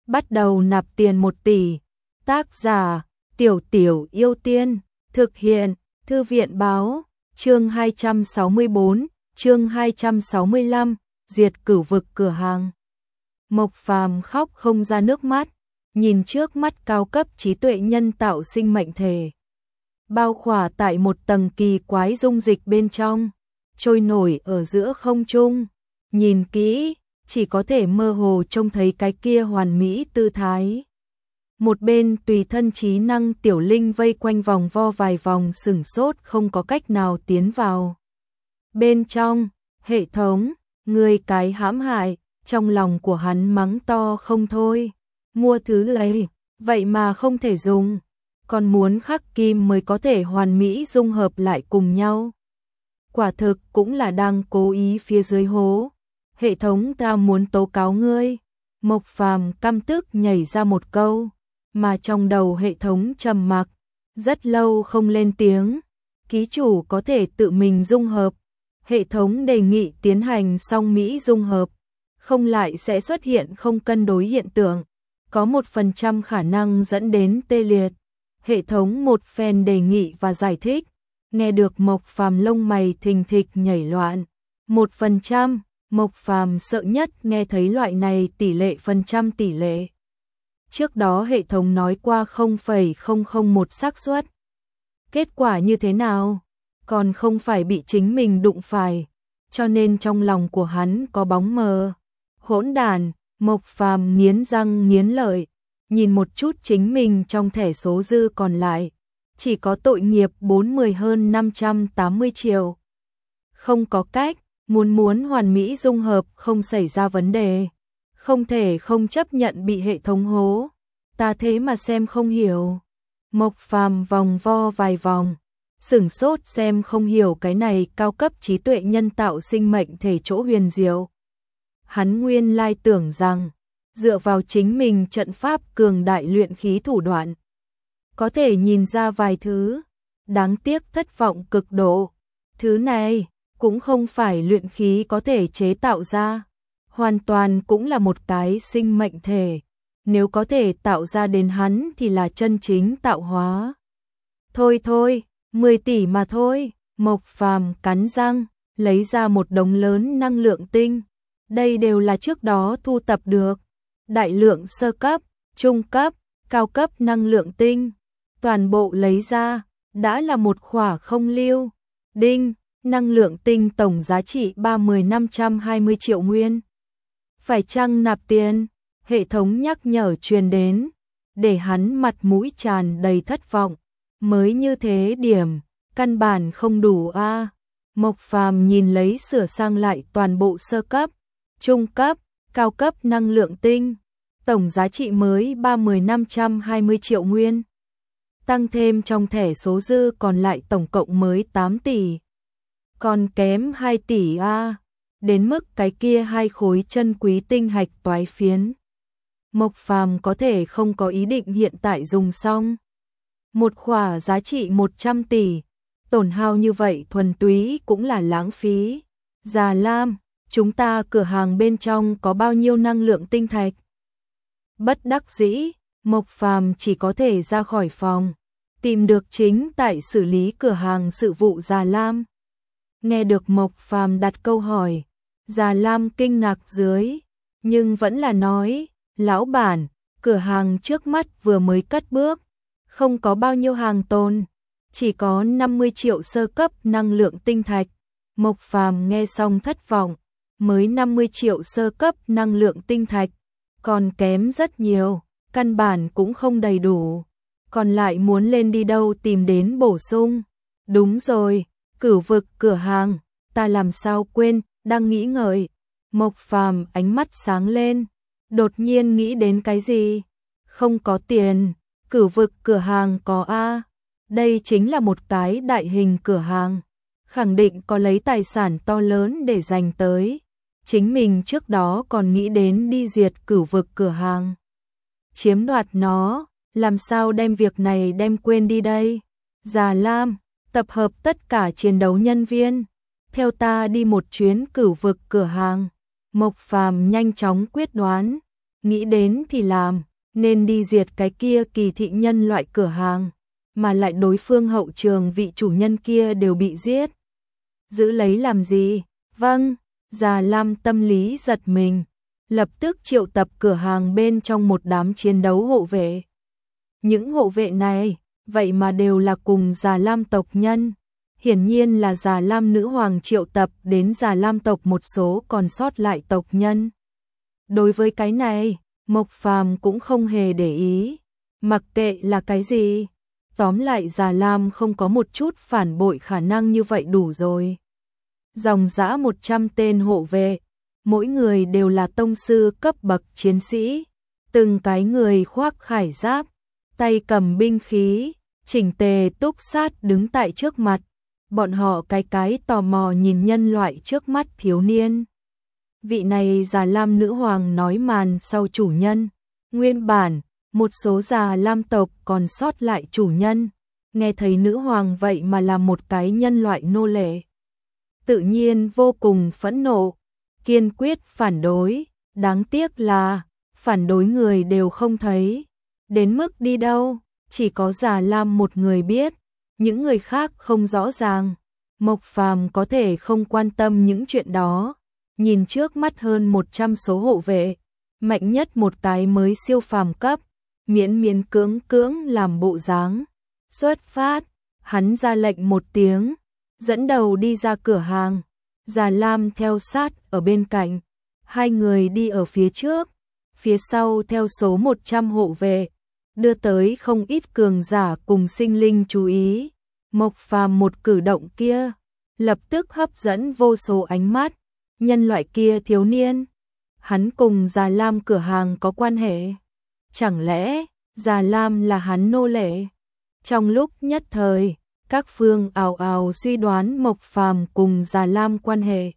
bắt đầu nạp tiền 1 tỷ. Tác giả: Tiểu Tiểu Yêu Tiên. Thực hiện: Thư viện báo. Chương 264, chương 265, diệt cửu vực cửa hàng. Mộc Phàm khóc không ra nước mắt, nhìn trước mắt cao cấp trí tuệ nhân tạo sinh mệnh thể, bao khỏa tại một tầng kỳ quái dung dịch bên trong, trôi nổi ở giữa không trung. Nhìn kỹ, chỉ có thể mơ hồ trông thấy cái kia hoàn mỹ tư thái. Một bên tùy thân trí năng tiểu linh vây quanh vòng vo vài vòng sửng sốt không có cách nào tiến vào. Bên trong, hệ thống, người cái hãm hại, trong lòng của hắn mắng to không thôi. Mua thứ này, vậy mà không thể dùng, còn muốn khắc kim mới có thể hoàn mỹ dung hợp lại cùng nhau. Quả thực cũng là đang cố ý phía dưới hố. Hệ thống ta muốn tố cáo ngươi. Mộc Phàm căm tức nhảy ra một câu, mà trong đầu hệ thống trầm mặc, rất lâu không lên tiếng. Ký chủ có thể tự mình dung hợp. Hệ thống đề nghị tiến hành song mỹ dung hợp, không lại sẽ xuất hiện không cân đối hiện tượng, có 1% khả năng dẫn đến tê liệt. Hệ thống một phen đề nghị và giải thích, nghe được Mộc Phàm lông mày thình thịch nhảy loạn. 1%, Mộc Phàm sợ nhất nghe thấy loại này tỷ lệ phần trăm tỷ lệ. Trước đó hệ thống nói qua 0,001 xác suất. Kết quả như thế nào? Còn không phải bị chính mình đụng phải, cho nên trong lòng của hắn có bóng mờ. Hỗn đàn, Mộc Phàm nghiến răng nghiến lợi, nhìn một chút chính mình trong thẻ số dư còn lại, chỉ có tội nghiệp 40 hơn 580 triệu. Không có cách, muốn hoàn mỹ dung hợp không xảy ra vấn đề, không thể không chấp nhận bị hệ thống hố. Ta thế mà xem không hiểu. Mộc Phàm vòng vo vài vòng, sửng sốt xem không hiểu cái này cao cấp trí tuệ nhân tạo sinh mệnh thể chỗ huyền diệu. Hắn nguyên lai tưởng rằng, dựa vào chính mình trận pháp cường đại luyện khí thủ đoạn, có thể nhìn ra vài thứ, đáng tiếc thất vọng cực độ. Thứ này, cũng không phải luyện khí có thể chế tạo ra, hoàn toàn cũng là một cái sinh mệnh thể. Nếu có thể tạo ra đến hắn thì là chân chính tạo hóa. Thôi, 10 tỷ mà thôi. Mộc Phàm cắn răng, lấy ra một đống lớn năng lượng tinh. Đây đều là trước đó thu tập được. Đại lượng sơ cấp, trung cấp, cao cấp năng lượng tinh. Toàn bộ lấy ra, đã là một khỏa không lưu. Đinh, năng lượng tinh tổng giá trị 30.520 triệu nguyên. Phải chăng nạp tiền? Hệ thống nhắc nhở truyền đến, để hắn mặt mũi tràn đầy thất vọng. Mới như thế điểm, căn bản không đủ a. Mộc Phàm nhìn lấy sửa sang lại toàn bộ sơ cấp, trung cấp, cao cấp năng lượng tinh, tổng giá trị mới 30.520 triệu nguyên. Tăng thêm trong thẻ số dư còn lại tổng cộng mới 8 tỷ. Còn kém 2 tỷ a, đến mức cái kia 2 khối chân quý tinh hạch toái phiến. Mộc Phàm có thể không có ý định hiện tại dùng xong. Một khỏa giá trị 100 tỷ, tổn hao như vậy thuần túy cũng là lãng phí. Già Lam, chúng ta cửa hàng bên trong có bao nhiêu năng lượng tinh thạch? Bất đắc dĩ, Mộc Phàm chỉ có thể ra khỏi phòng, tìm được chính tại xử lý cửa hàng sự vụ Già Lam. Nghe được Mộc Phàm đặt câu hỏi, Già Lam kinh ngạc dưới, nhưng vẫn là nói, lão bản, cửa hàng trước mắt vừa mới cất bước, không có bao nhiêu hàng tồn, chỉ có 50 triệu sơ cấp năng lượng tinh thạch. Mộc Phàm nghe xong thất vọng, mới 50 triệu sơ cấp năng lượng tinh thạch, còn kém rất nhiều, căn bản cũng không đầy đủ, còn lại muốn lên đi đâu tìm đến bổ sung. Đúng rồi, cửu vực cửa hàng, ta làm sao quên, đang nghĩ ngợi. Mộc Phàm ánh mắt sáng lên, đột nhiên nghĩ đến cái gì? Không có tiền, cửu vực cửa hàng có a. Đây chính là một cái đại hình cửa hàng, khẳng định có lấy tài sản to lớn để dành tới. Chính mình trước đó còn nghĩ đến đi diệt cửu vực cửa hàng, chiếm đoạt nó, làm sao đem việc này đem quên đi đây? Già Lam, tập hợp tất cả chiến đấu nhân viên, theo ta đi một chuyến cửu vực cửa hàng. Mộc Phàm nhanh chóng quyết đoán, nghĩ đến thì làm, nên đi diệt cái kia kỳ thị nhân loại cửa hàng, mà lại đối phương hậu trường vị chủ nhân kia đều bị giết. Giữ lấy làm gì? Vâng, Già Lam tâm lý giật mình, lập tức triệu tập cửa hàng bên trong một đám chiến đấu hộ vệ. Những hộ vệ này, vậy mà đều là cùng Già Lam tộc nhân. Hiển nhiên là Già Lam nữ hoàng triệu tập đến Già Lam tộc một số còn sót lại tộc nhân. Đối với cái này, Mộc Phàm cũng không hề để ý, mặc kệ là cái gì. Tóm lại Già Lam không có một chút phản bội khả năng như vậy đủ rồi. Dòng dã 100 tên hộ vệ, mỗi người đều là tông sư cấp bậc chiến sĩ, từng cái người khoác khải giáp, tay cầm binh khí, chỉnh tề túc sát đứng tại trước mặt. Bọn họ cái tò mò nhìn nhân loại trước mắt thiếu niên. Vị này Già Lam nữ hoàng nói màn sau chủ nhân. Nguyên bản, một số Già Lam tộc còn sót lại chủ nhân, nghe thấy nữ hoàng vậy mà là một cái nhân loại nô lệ. Tự nhiên vô cùng phẫn nộ, kiên quyết phản đối, đáng tiếc là phản đối người đều không thấy. Đến mức đi đâu, chỉ có Già Lam một người biết, những người khác không rõ ràng. Mộc Phàm có thể không quan tâm những chuyện đó, nhìn trước mắt hơn 100 số hộ vệ, mạnh nhất một cái mới siêu phàm cấp, miễn miễn cưỡng làm bộ dáng. Xuất phát, hắn ra lệnh một tiếng, dẫn đầu đi ra cửa hàng, Già Lam theo sát ở bên cạnh, hai người đi ở phía trước, phía sau theo số 100 hộ vệ, đưa tới không ít cường giả cùng sinh linh chú ý. Mộc Phàm một cử động kia, lập tức hấp dẫn vô số ánh mắt, nhân loại kia thiếu niên, hắn cùng Già Lam cửa hàng có quan hệ. Chẳng lẽ Già Lam là hắn nô lệ? Trong lúc nhất thời, các phương ào ào suy đoán Mộc Phàm cùng Già Lam quan hệ.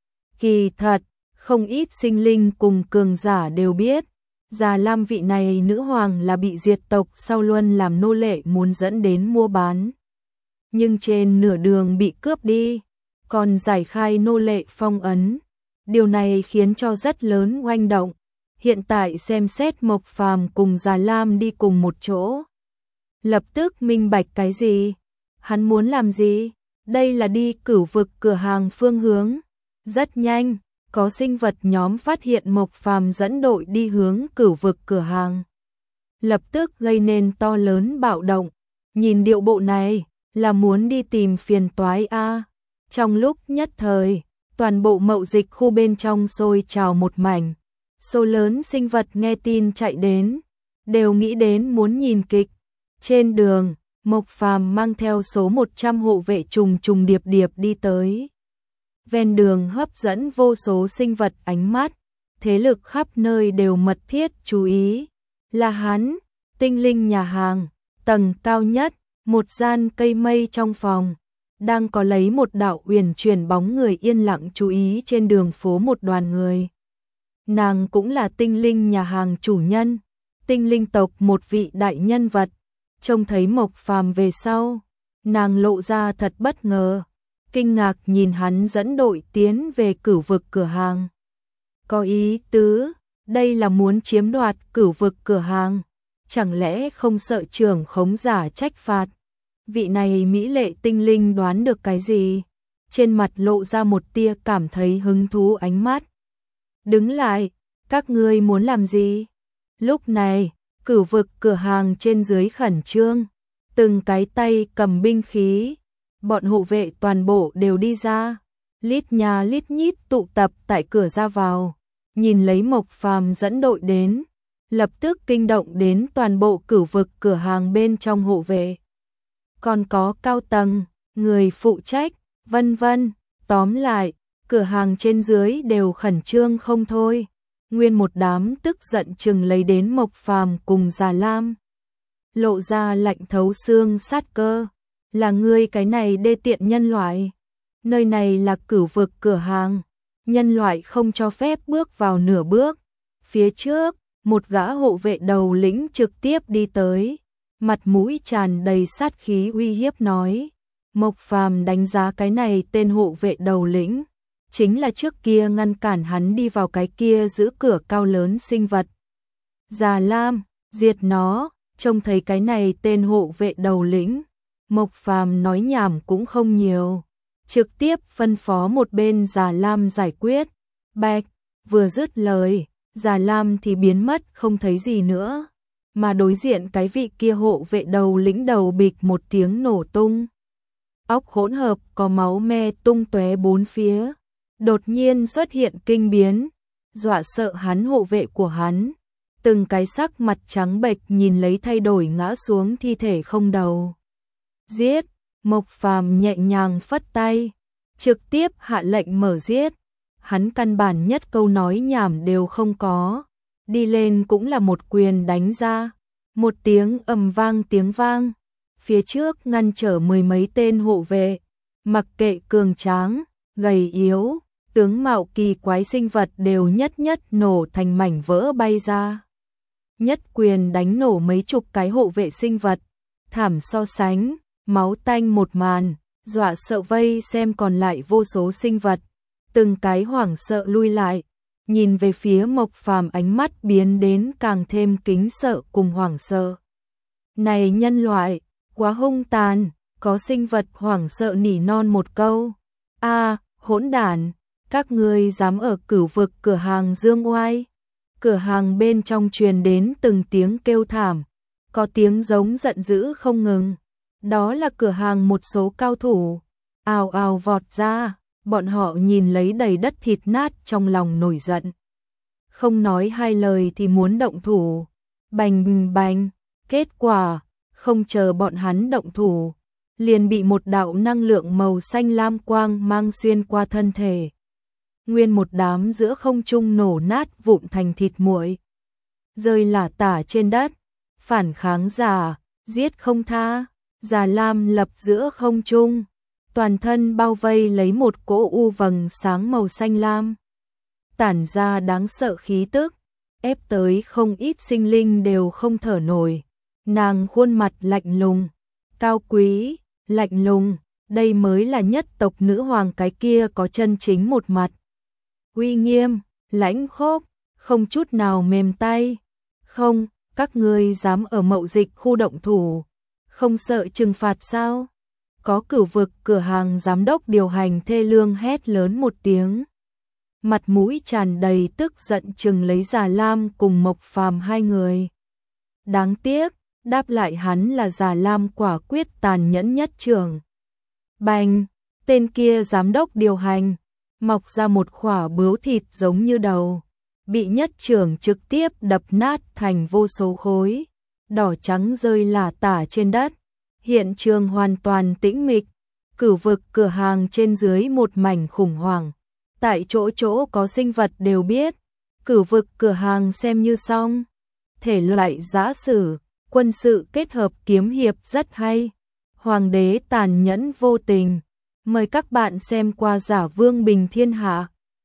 Kỳ thật, không ít sinh linh cùng cường giả đều biết, Già Lam vị này nữ hoàng là bị diệt tộc sau luôn làm nô lệ muốn dẫn đến mua bán. Nhưng trên nửa đường bị cướp đi, còn giải khai nô lệ phong ấn. Điều này khiến cho rất lớn oanh động. Hiện tại xem xét Mộc Phàm cùng Già Lam đi cùng một chỗ, lập tức minh bạch cái gì? Hắn muốn làm gì? Đây là đi Cửu Vực cửa hàng phương hướng. Rất nhanh, có sinh vật nhóm phát hiện Mộc Phàm dẫn đội đi hướng Cửu Vực cửa hàng. Lập tức gây nên to lớn bạo động. Nhìn điệu bộ này, là muốn đi tìm phiền toái a. Trong lúc nhất thời, toàn bộ mậu dịch khu bên trong sôi trào một mảnh. Số lớn sinh vật nghe tin chạy đến, đều nghĩ đến muốn nhìn kịch. Trên đường, Mộc Phàm mang theo số 100 hộ vệ trùng điệp đi tới. Ven đường hấp dẫn vô số sinh vật ánh mắt, thế lực khắp nơi đều mật thiết chú ý. Là hắn, Tinh Linh nhà hàng, tầng cao nhất, một gian cây mây trong phòng, đang có lấy một đạo uyển chuyển bóng người yên lặng chú ý trên đường phố một đoàn người. Nàng cũng là Tinh Linh nhà hàng chủ nhân, Tinh Linh tộc một vị đại nhân vật. Trông thấy Mộc Phàm về sau, nàng lộ ra thật bất ngờ, kinh ngạc nhìn hắn dẫn đội tiến về Cửu Vực cửa hàng. Có ý tứ, đây là muốn chiếm đoạt Cửu Vực cửa hàng, chẳng lẽ không sợ trưởng khống giả trách phạt? Vị này mỹ lệ tinh linh đoán được cái gì? Trên mặt lộ ra một tia cảm thấy hứng thú ánh mắt. Đứng lại, các ngươi muốn làm gì? Lúc này, Cửu Vực cửa hàng trên dưới khẩn trương, từng cái tay cầm binh khí, bọn hộ vệ toàn bộ đều đi ra, lít nhà lít nhít tụ tập tại cửa ra vào, nhìn lấy Mộc Phàm dẫn đội đến, lập tức kinh động đến toàn bộ Cửu Vực cửa hàng bên trong hộ vệ. Còn có cao tầng, người phụ trách, vân vân, tóm lại, cửa hàng trên dưới đều khẩn trương không thôi. Nguyên một đám tức giận chừng lấy đến Mộc Phàm cùng Già Lam. Lộ ra lạnh thấu xương sát cơ. Là ngươi cái này đê tiện nhân loại. Nơi này là Cửu Vực cửa hàng. Nhân loại không cho phép bước vào nửa bước. Phía trước, một gã hộ vệ đầu lĩnh trực tiếp đi tới. Mặt mũi tràn đầy sát khí uy hiếp nói. Mộc Phàm đánh giá cái này tên hộ vệ đầu lĩnh. Chính là trước kia ngăn cản hắn đi vào cái kia giữ cửa cao lớn sinh vật. Già Lam, diệt nó, trông thấy cái này tên hộ vệ đầu lĩnh. Mộc Phàm nói nhảm cũng không nhiều, trực tiếp phân phó một bên Già Lam giải quyết. Bạch, vừa dứt lời, Già Lam thì biến mất không thấy gì nữa, mà đối diện cái vị kia hộ vệ đầu lĩnh đầu bịch một tiếng nổ tung. Óc hỗn hợp có máu me tung tóe bốn phía, đột nhiên xuất hiện kinh biến, dọa sợ hắn hộ vệ của hắn. Từng cái sắc mặt trắng bệch nhìn lấy thay đổi ngã xuống thi thể không đầu. Giết, Mộc Phàm nhẹ nhàng phất tay, trực tiếp hạ lệnh mở giết. Hắn căn bản nhất câu nói nhảm đều không có, đi lên cũng là một quyền đánh ra, một tiếng ầm vang tiếng vang, phía trước ngăn trở mười mấy tên hộ vệ, mặc kệ cường tráng, gầy yếu, tướng mạo kỳ quái sinh vật đều nhất nhất nổ thành mảnh vỡ bay ra. Nhất quyền đánh nổ mấy chục cái hộ vệ sinh vật, thảm so sánh, máu tanh một màn, dọa sợ vây xem còn lại vô số sinh vật, từng cái hoảng sợ lui lại, nhìn về phía Mộc Phàm ánh mắt biến đến càng thêm kính sợ cùng hoảng sợ. Này nhân loại, quá hung tàn, có sinh vật hoảng sợ nỉ non một câu. A, hỗn đản, các ngươi dám ở Cửu Vực cửa hàng dương oai? Cửa hàng bên trong truyền đến từng tiếng kêu thảm, có tiếng giống giận dữ không ngừng. Đó là cửa hàng một số cao thủ, ào ào vọt ra, bọn họ nhìn lấy đầy đất thịt nát trong lòng nổi giận. Không nói hai lời thì muốn động thủ, bành bành, kết quả, không chờ bọn hắn động thủ, liền bị một đạo năng lượng màu xanh lam quang mang xuyên qua thân thể. Nguyên một đám giữa không trung nổ nát vụn thành thịt muội, rơi lả tả trên đất. Phản kháng giả, giết không tha. Già Lam lập giữa không trung, toàn thân bao vây lấy một cỗ u vầng sáng màu xanh lam, tản ra đáng sợ khí tức, ép tới không ít sinh linh đều không thở nổi. Nàng khuôn mặt lạnh lùng, cao quý, lạnh lùng, đây mới là nhất tộc nữ hoàng cái kia có chân chính một mặt. Uy nghiêm, lãnh khốc, không chút nào mềm tay. Không, các ngươi dám ở Mậu Dịch khu động thủ, không sợ trừng phạt sao? Có Cửu Vực cửa hàng giám đốc điều hành thê lương hét lớn một tiếng. Mặt mũi tràn đầy tức giận chừng lấy Già Lam cùng Mộc Phàm hai người. Đáng tiếc, đáp lại hắn là Già Lam quả quyết tàn nhẫn nhất trường. Bành, tên kia giám đốc điều hành, mọc ra một khỏa bướu thịt giống như đầu, bị nhất trưởng trực tiếp đập nát thành vô số khối, đỏ trắng rơi lả tả trên đất. Hiện trường hoàn toàn tĩnh mịch, Cửu Vực cửa hàng trên dưới một mảnh khủng hoảng. Tại chỗ chỗ có sinh vật đều biết, Cửu Vực cửa hàng xem như xong. Thể loại giã sử, quân sự kết hợp kiếm hiệp rất hay. Hoàng đế tàn nhẫn vô tình. Mời các bạn xem qua Giả Vương Bình Thiên Hạ.